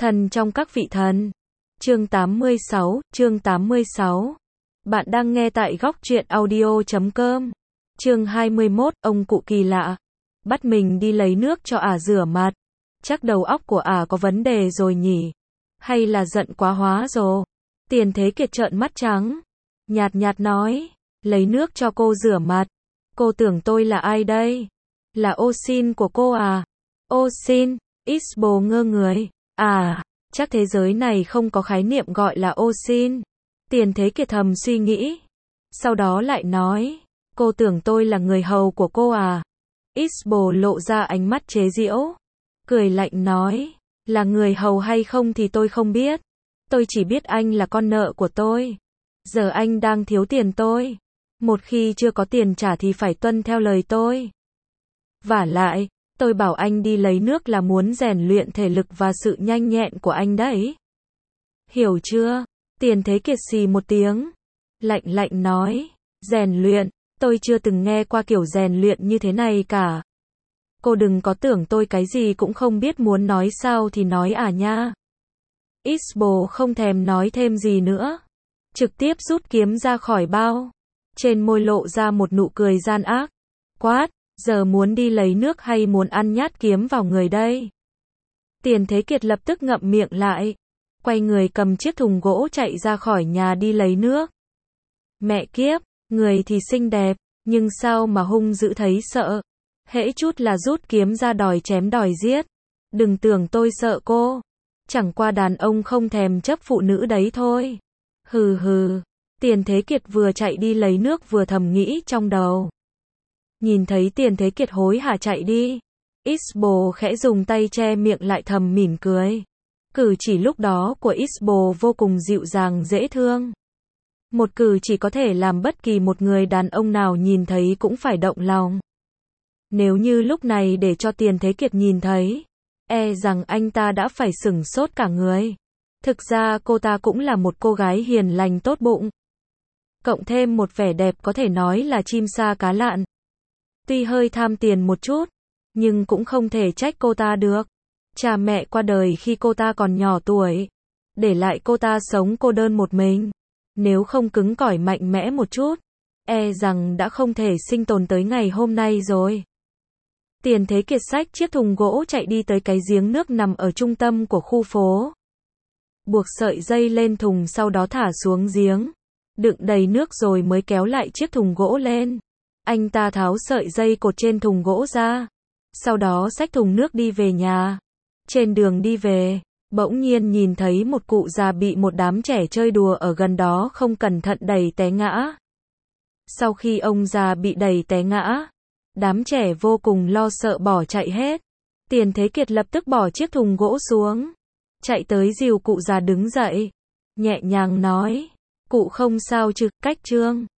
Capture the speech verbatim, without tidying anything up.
Thần trong các vị thần. Chương tám mươi sáu, chương tám mươi sáu. Bạn đang nghe tại góc truyện audio chấm com. Chương hai mươi mốt, ông cụ kỳ lạ. Bắt mình đi lấy nước cho ả rửa mặt. Chắc đầu óc của ả có vấn đề rồi nhỉ? Hay là giận quá hóa rồi? Tiền Thế Kiệt trợn mắt trắng. Nhạt nhạt nói, lấy nước cho cô rửa mặt. Cô tưởng tôi là ai đây? Là ô xin của cô à? Ô xin? Isbo ngơ người. À, chắc thế giới này không có khái niệm gọi là ô xin. Tiền Thế Kiệt thầm suy nghĩ. Sau đó lại nói, cô tưởng tôi là người hầu của cô à? Isbo lộ ra ánh mắt chế giễu. Cười lạnh nói, là người hầu hay không thì tôi không biết. Tôi chỉ biết anh là con nợ của tôi. Giờ anh đang thiếu tiền tôi. Một khi chưa có tiền trả thì phải tuân theo lời tôi. Vả lại, tôi bảo anh đi lấy nước là muốn rèn luyện thể lực và sự nhanh nhẹn của anh đấy. Hiểu chưa? Tiền Thế Kiệt xì một tiếng. Lạnh lạnh nói, rèn luyện, tôi chưa từng nghe qua kiểu rèn luyện như thế này cả. Cô đừng có tưởng tôi cái gì cũng không biết, muốn nói sao thì nói à nha. Isbo không thèm nói thêm gì nữa. Trực tiếp rút kiếm ra khỏi bao. Trên môi lộ ra một nụ cười gian ác. Quát, giờ muốn đi lấy nước hay muốn ăn nhát kiếm vào người đây? Tiền Thế Kiệt lập tức ngậm miệng lại. Quay người cầm chiếc thùng gỗ chạy ra khỏi nhà đi lấy nước. Mẹ kiếp, người thì xinh đẹp, nhưng sao mà hung dữ thấy sợ. Hễ chút là rút kiếm ra đòi chém đòi giết. Đừng tưởng tôi sợ cô. Chẳng qua đàn ông không thèm chấp phụ nữ đấy thôi. Hừ hừ. Tiền Thế Kiệt vừa chạy đi lấy nước vừa thầm nghĩ trong đầu. Nhìn thấy Tiền Thế Kiệt hối hả chạy đi, Isbo khẽ dùng tay che miệng lại thầm mỉm cười. Cử chỉ lúc đó của Isbo vô cùng dịu dàng dễ thương. Một cử chỉ có thể làm bất kỳ một người đàn ông nào nhìn thấy cũng phải động lòng. Nếu như lúc này để cho Tiền Thế Kiệt nhìn thấy, e rằng anh ta đã phải sửng sốt cả người. Thực ra cô ta cũng là một cô gái hiền lành tốt bụng. Cộng thêm một vẻ đẹp có thể nói là chim sa cá lặn. Tuy hơi tham tiền một chút, nhưng cũng không thể trách cô ta được. Cha mẹ qua đời khi cô ta còn nhỏ tuổi, để lại cô ta sống cô đơn một mình. Nếu không cứng cỏi mạnh mẽ một chút, e rằng đã không thể sinh tồn tới ngày hôm nay rồi. Tiền Thế Kiệt xách chiếc thùng gỗ chạy đi tới cái giếng nước nằm ở trung tâm của khu phố. Buộc sợi dây lên thùng, sau đó thả xuống giếng. Đựng đầy nước rồi mới kéo lại chiếc thùng gỗ lên. Anh ta tháo sợi dây cột trên thùng gỗ ra. Sau đó xách thùng nước đi về nhà. Trên đường đi về, bỗng nhiên nhìn thấy một cụ già bị một đám trẻ chơi đùa ở gần đó không cẩn thận đẩy té ngã. Sau khi ông già bị đẩy té ngã, đám trẻ vô cùng lo sợ bỏ chạy hết. Tiền Thế Kiệt lập tức bỏ chiếc thùng gỗ xuống, chạy tới dìu cụ già đứng dậy, nhẹ nhàng nói, cụ không sao chứ, cách trương.